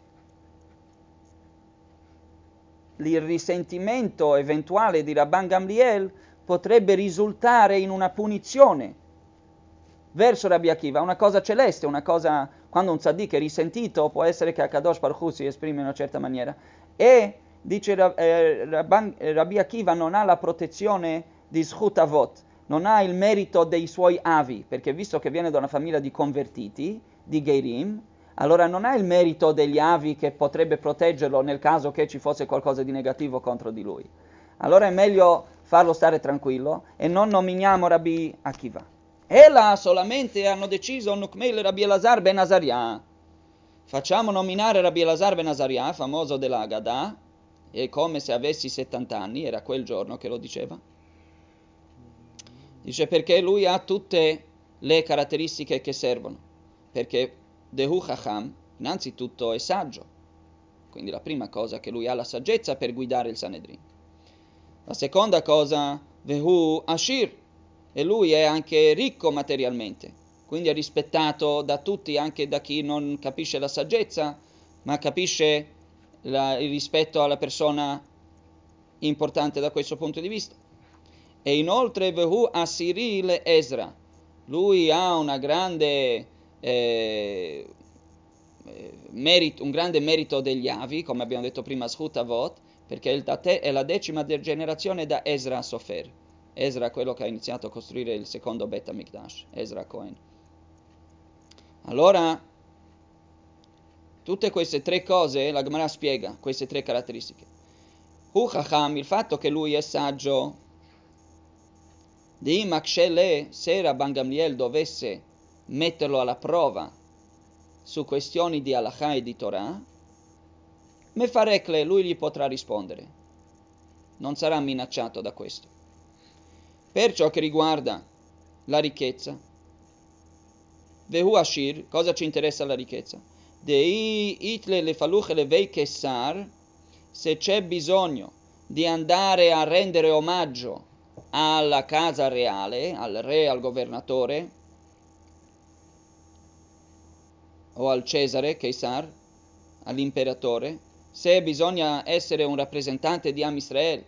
il risentimento eventuale di Rabban Gamliel potrebbe risultare in una punizione verso Rabbi Akiva, una cosa celeste, una cosa, quando un tzaddik è risentito, può essere che Akadosh Baruch Hu si esprime in una certa maniera. E, dice Rabbi Akiva, non ha la protezione di Zchut Avot, non ha il merito dei suoi avi, perché visto che viene da una famiglia di convertiti, di Geirim, allora non ha il merito degli avi che potrebbe proteggerlo nel caso che ci fosse qualcosa di negativo contro di lui. Allora è meglio farlo stare tranquillo e non nominiamo Rabbi Akiva. E là solamente hanno deciso Nukmeil Rabbi Elazar ben Azaria. Facciamo nominare Rabbi Elazar ben Azaria, famoso della Haggadah, e come se avessi 70 anni, era quel giorno che lo diceva. Dice perché lui ha tutte le caratteristiche che servono, perché Dehu Chacham innanzitutto è saggio, quindi la prima cosa che lui ha la saggezza per guidare il Sanedrin. La seconda cosa, Vehu Ashir, e lui è anche ricco materialmente, quindi è rispettato da tutti, anche da chi non capisce la saggezza, ma capisce il rispetto alla persona importante da questo punto di vista. E inoltre Vehu Asiri le Ezra, lui ha una grande un grande merito degli avi, come abbiamo detto prima, Zchut Avot, perché è la 10ª generazione da Ezra Sofer. Ezra è quello che ha iniziato a costruire il secondo Bet HaMikdash, Ezra Cohen. Allora, tutte queste tre cose, la Gemara spiega, queste tre caratteristiche. Hu Chacham, il fatto che lui è saggio, di Makshele, se Rabban Gamliel dovesse metterlo alla prova su questioni di Halakha e di Torah, Mefarekle, lui gli potrà rispondere. Non sarà minacciato da questo. Per ciò che riguarda la ricchezza, Vehu Ashir, cosa ci interessa la ricchezza? Dei itle le faluche le vei Kessar, se c'è bisogno di andare a rendere omaggio alla casa reale, al re, al governatore, o al Cesare, Caesar, all'imperatore, se bisogna essere un rappresentante di Am Israel,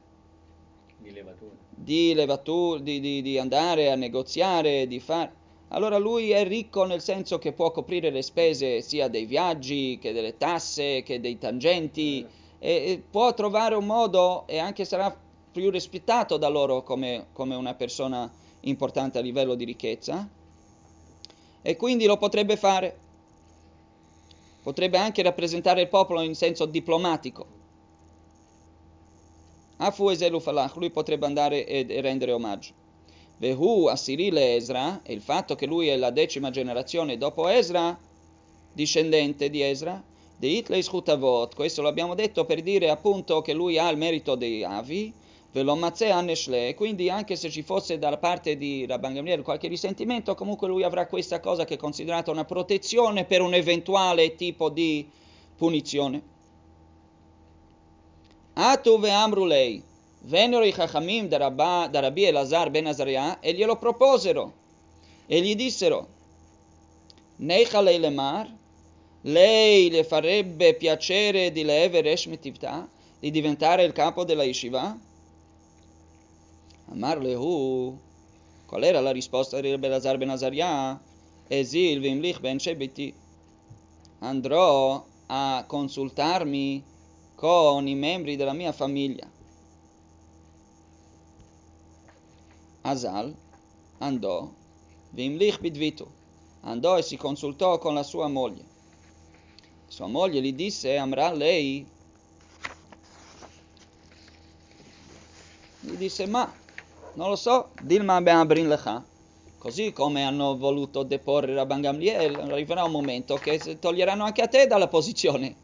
di andare a negoziare, di fare, allora lui è ricco nel senso che può coprire le spese sia dei viaggi che delle tasse che dei tangenti e può trovare un modo e anche sarà più rispettato da loro come una persona importante a livello di ricchezza e quindi lo potrebbe fare. Potrebbe anche rappresentare il popolo in senso diplomatico. Afu Ezelu Falach, lui potrebbe andare e rendere omaggio. Vehu Asirile Ezra, e il fatto che lui è la 10ª generazione dopo Ezra, discendente di Ezra, de Itlei Schutavot, questo l'abbiamo detto per dire appunto che lui ha il merito dei avi, Velomazzea Neshle, quindi anche se ci fosse dalla parte di Rabban Gamliel qualche risentimento, comunque lui avrà questa cosa che è considerata una protezione per un eventuale tipo di punizione. Atu ve'amru lei, vennero i Chachamim da Rabbi Elazar ben Azaria e glielo proposero e gli dissero: Neicha lei lemar, lei le farebbe piacere di levere Shmetivta, di diventare il capo della yeshiva? Amar lehu, qual era la risposta di Rabbi Elazar ben Azaria? Ezil vimlich ben shebiti, andrò a consultarmi con i membri della mia famiglia. Azal andò, vimlich bidvitu, andò e si consultò con la sua moglie. Sua moglie gli disse, Amra lei, gli disse, ma non lo so, Dilma be'abrin lecha. Così come hanno voluto deporre Rabban Gamliel, arriverà un momento che toglieranno anche a te dalla posizione.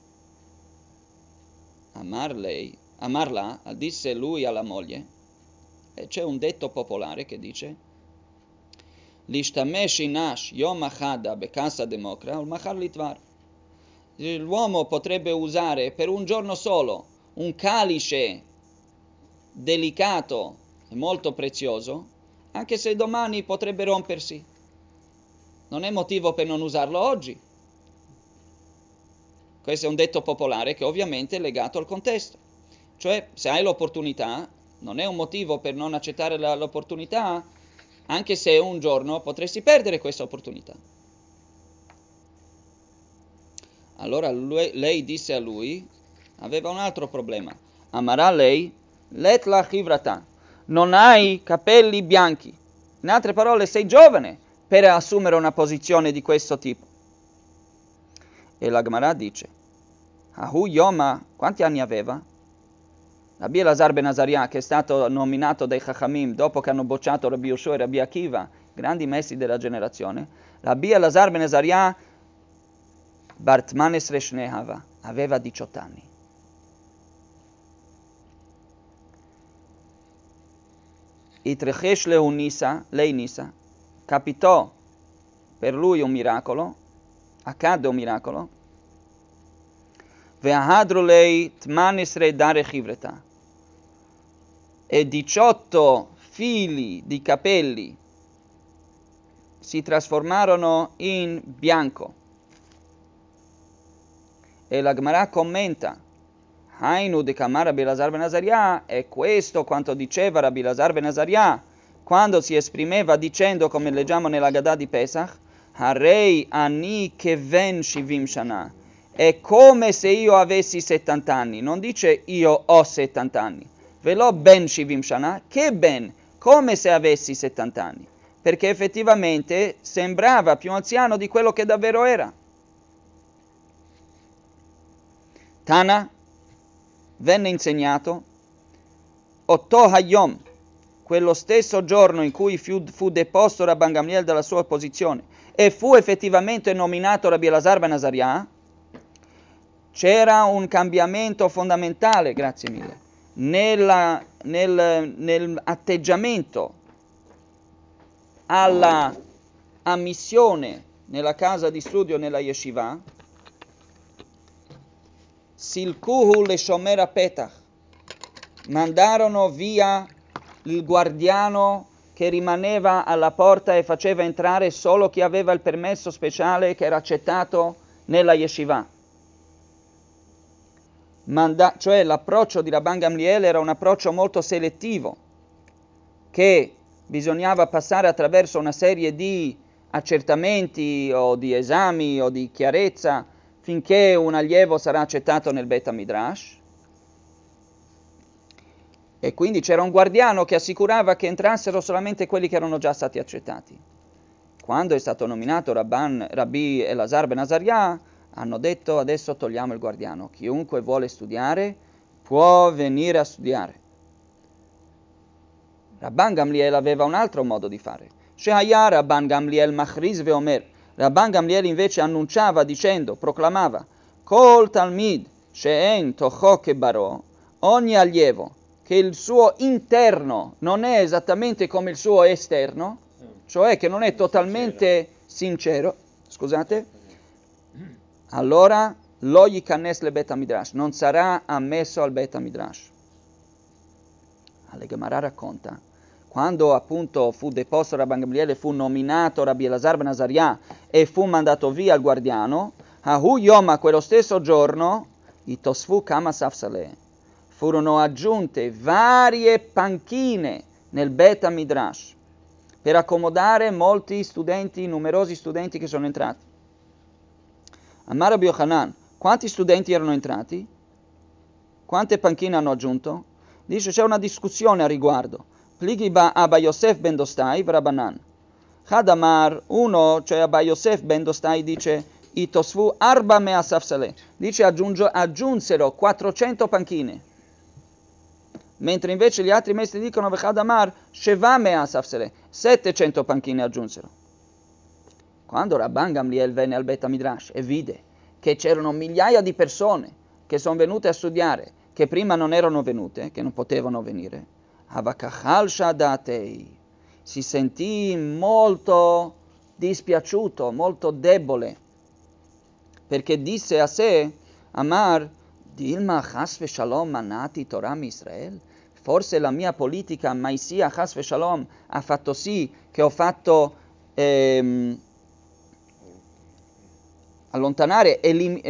Amarla, disse lui alla moglie, e c'è un detto popolare che dice, L'ishtamesh inash yom achada bekasa demokra ul machar litvar. L'uomo potrebbe usare per un giorno solo un calice delicato e molto prezioso, anche se domani potrebbe rompersi. Non è motivo per non usarlo oggi. Questo è un detto popolare che ovviamente è legato al contesto. Cioè, se hai l'opportunità, non è un motivo per non accettare l'opportunità, anche se un giorno potresti perdere questa opportunità. Allora lei disse a lui, aveva un altro problema. Amarà lei, letla chivrata, non hai capelli bianchi. In altre parole, sei giovane per assumere una posizione di questo tipo. E la Gemara dice, Ahu Yoma, quanti anni aveva? Rabbi Elazar ben Azaria, che è stato nominato dai Chachamim dopo che hanno bocciato Rabbi Yoshua e Rabbi Akiva, grandi messi della generazione, Rabbi Elazar ben Azaria Bartmanes Reshnehava, aveva 18 anni. Itrechesh leu Nisa, lei Nisa, capitò per lui un miracolo, accadde un miracolo, Ve'ahadru lei Tmanes re dare chivreta, e 18 fili di capelli si trasformarono in bianco. E la Gemara commenta, Hainu de Kamar Rabbi Elazar ben Azaria, è questo quanto diceva Rabbi Elazar ben Azaria quando si esprimeva dicendo, come leggiamo nella Gadà di Pesach, Harei ani keven shivim shana, è come se io avessi 70 anni, non dice io ho 70 anni, velo ben shivim shana, che ben, come se avessi 70 anni, perché effettivamente sembrava più anziano di quello che davvero era. Tana venne insegnato Otto Hayom, quello stesso giorno in cui fu deposto Rabban Gamliel dalla sua posizione e fu effettivamente nominato Rabbi Elazar ben Azaria, c'era un cambiamento fondamentale, grazie mille, nell'atteggiamento alla ammissione nella casa di studio nella yeshiva. Silkuhu le shomer petach, mandarono via il guardiano che rimaneva alla porta e faceva entrare solo chi aveva il permesso speciale che era accettato nella yeshiva. Cioè l'approccio di Rabban Gamliel era un approccio molto selettivo, che bisognava passare attraverso una serie di accertamenti o di esami o di chiarezza finché un allievo sarà accettato nel Bet HaMidrash. E quindi c'era un guardiano che assicurava che entrassero solamente quelli che erano già stati accettati. Quando è stato nominato Rabbi Elazar ben Azaria, hanno detto adesso togliamo il guardiano, chiunque vuole studiare può venire a studiare. Rabban Gamliel aveva un altro modo di fare. Shehaya Rabban Gamliel machriz veomer. Rabban Gamliel invece annunciava dicendo, proclamava, Kol talmid she'en tocho kebaro, ogni allievo che il suo interno non è esattamente come il suo esterno, cioè che non è totalmente sincero, scusate, allora lo yikannes le Bet HaMidrash, non sarà ammesso al Bet HaMidrash. La Gemara racconta, quando appunto fu deposto Rabban Gamliel e fu nominato Rabbi Elazar ben Azaria e fu mandato via il guardiano, Ahu Yoma, quello stesso giorno, i Tosfu Kama Safsale, furono aggiunte varie panchine nel Bet HaMidrash per accomodare molti studenti, numerosi studenti che sono entrati. Amar Rabbi Yochanan, quanti studenti erano entrati? Quante panchine hanno aggiunto? Dice c'è una discussione a riguardo. Pligi Abba Yosef ben Dostai Rabbanan. Hadamar, uno, cioè Abba Yosef ben Dostai dice Itosfu Arba Mea Safsale. Dice aggiunsero 400 panchine. Mentre invece gli altri maestri dicono Hadamar Sheva Mea Safsale. 700 panchine aggiunsero. Quando Rabban Gamliel venne al Bet HaMidrash e vide che c'erano migliaia di persone che sono venute a studiare, che prima non erano venute, che non potevano venire, Avakachal Shadatei, si sentì molto dispiaciuto, molto debole, perché disse a sé, Amar, Dilma Chas Shalom Manati Torah Israel, forse la mia politica Maisia Chas Shalom ha fatto sì che ho fatto allontanare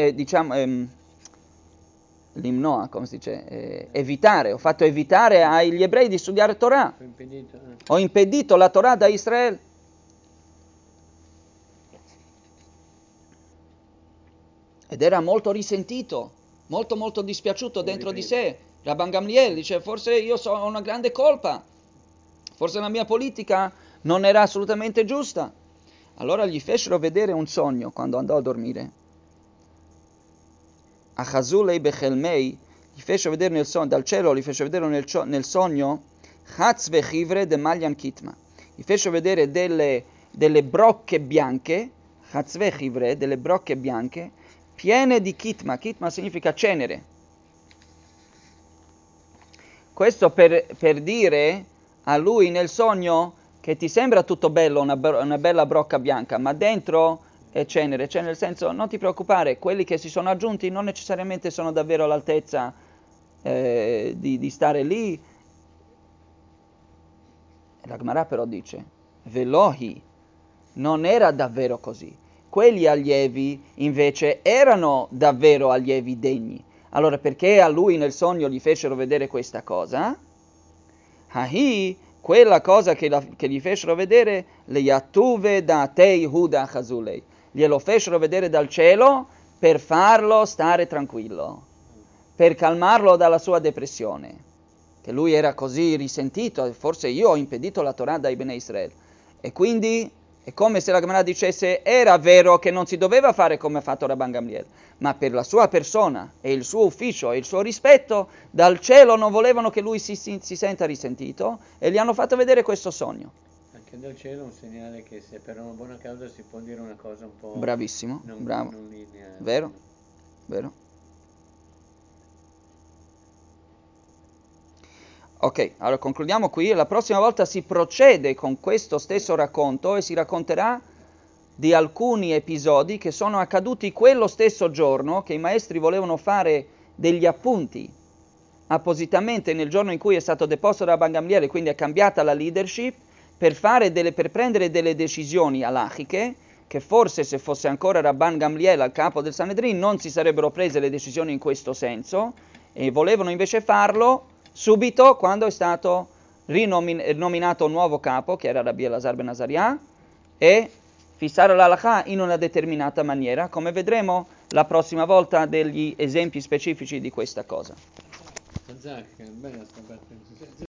l'imnoa, come si dice, evitare, ho fatto evitare agli ebrei di studiare Torah. Ho impedito la Torah da Israele. Ed era molto risentito, molto molto dispiaciuto dentro di sé. Rabban Gamliel dice, forse io ho una grande colpa, forse la mia politica non era assolutamente giusta. Allora gli fecero vedere un sogno quando andò a dormire. A Chazulei Bechelmei gli fecero vedere nel sogno, dal cielo gli fecero vedere nel sogno Chatz vechivre de Malyan Kitma. Gli fecero vedere delle brocche bianche, Chatz vechivre, delle brocche bianche, piene di Kitma. Kitma significa cenere. Questo per dire a lui nel sogno che ti sembra tutto bello, una bella brocca bianca, ma dentro è cenere, cioè nel senso non ti preoccupare, quelli che si sono aggiunti non necessariamente sono davvero all'altezza di stare lì. La Gemara però dice, Velohi, non era davvero così. Quegli allievi invece erano davvero allievi degni. Allora perché a lui nel sogno gli fecero vedere questa cosa? Ahi, quella cosa che gli fecero vedere, le yatuve da tei huda chazulei, glielo fecero vedere dal cielo per farlo stare tranquillo, per calmarlo dalla sua depressione, che lui era così risentito, forse io ho impedito la Torah dai Bnei Israel, e quindi è come se la Gemara dicesse era vero che non si doveva fare come ha fatto Rabban Gamliel, ma per la sua persona e il suo ufficio e il suo rispetto dal cielo non volevano che lui si senta risentito e gli hanno fatto vedere questo sogno. Anche dal cielo è un segnale che se per una buona causa si può dire una cosa un po'... Bravissimo, bravo, non lineare. Vero, vero. Ok, allora concludiamo qui e la prossima volta si procede con questo stesso racconto e si racconterà di alcuni episodi che sono accaduti quello stesso giorno, che i maestri volevano fare degli appunti appositamente nel giorno in cui è stato deposto Rabban Gamliel, quindi è cambiata la leadership, per prendere delle decisioni halachiche, che forse se fosse ancora Rabban Gamliel al capo del Sanedrin non si sarebbero prese le decisioni in questo senso, e volevano invece farlo subito quando è stato nominato un nuovo capo, che era Rabbi Elazar ben Azaria, e fissare l'halakha in una determinata maniera, come vedremo la prossima volta degli esempi specifici di questa cosa. Bella sta parte.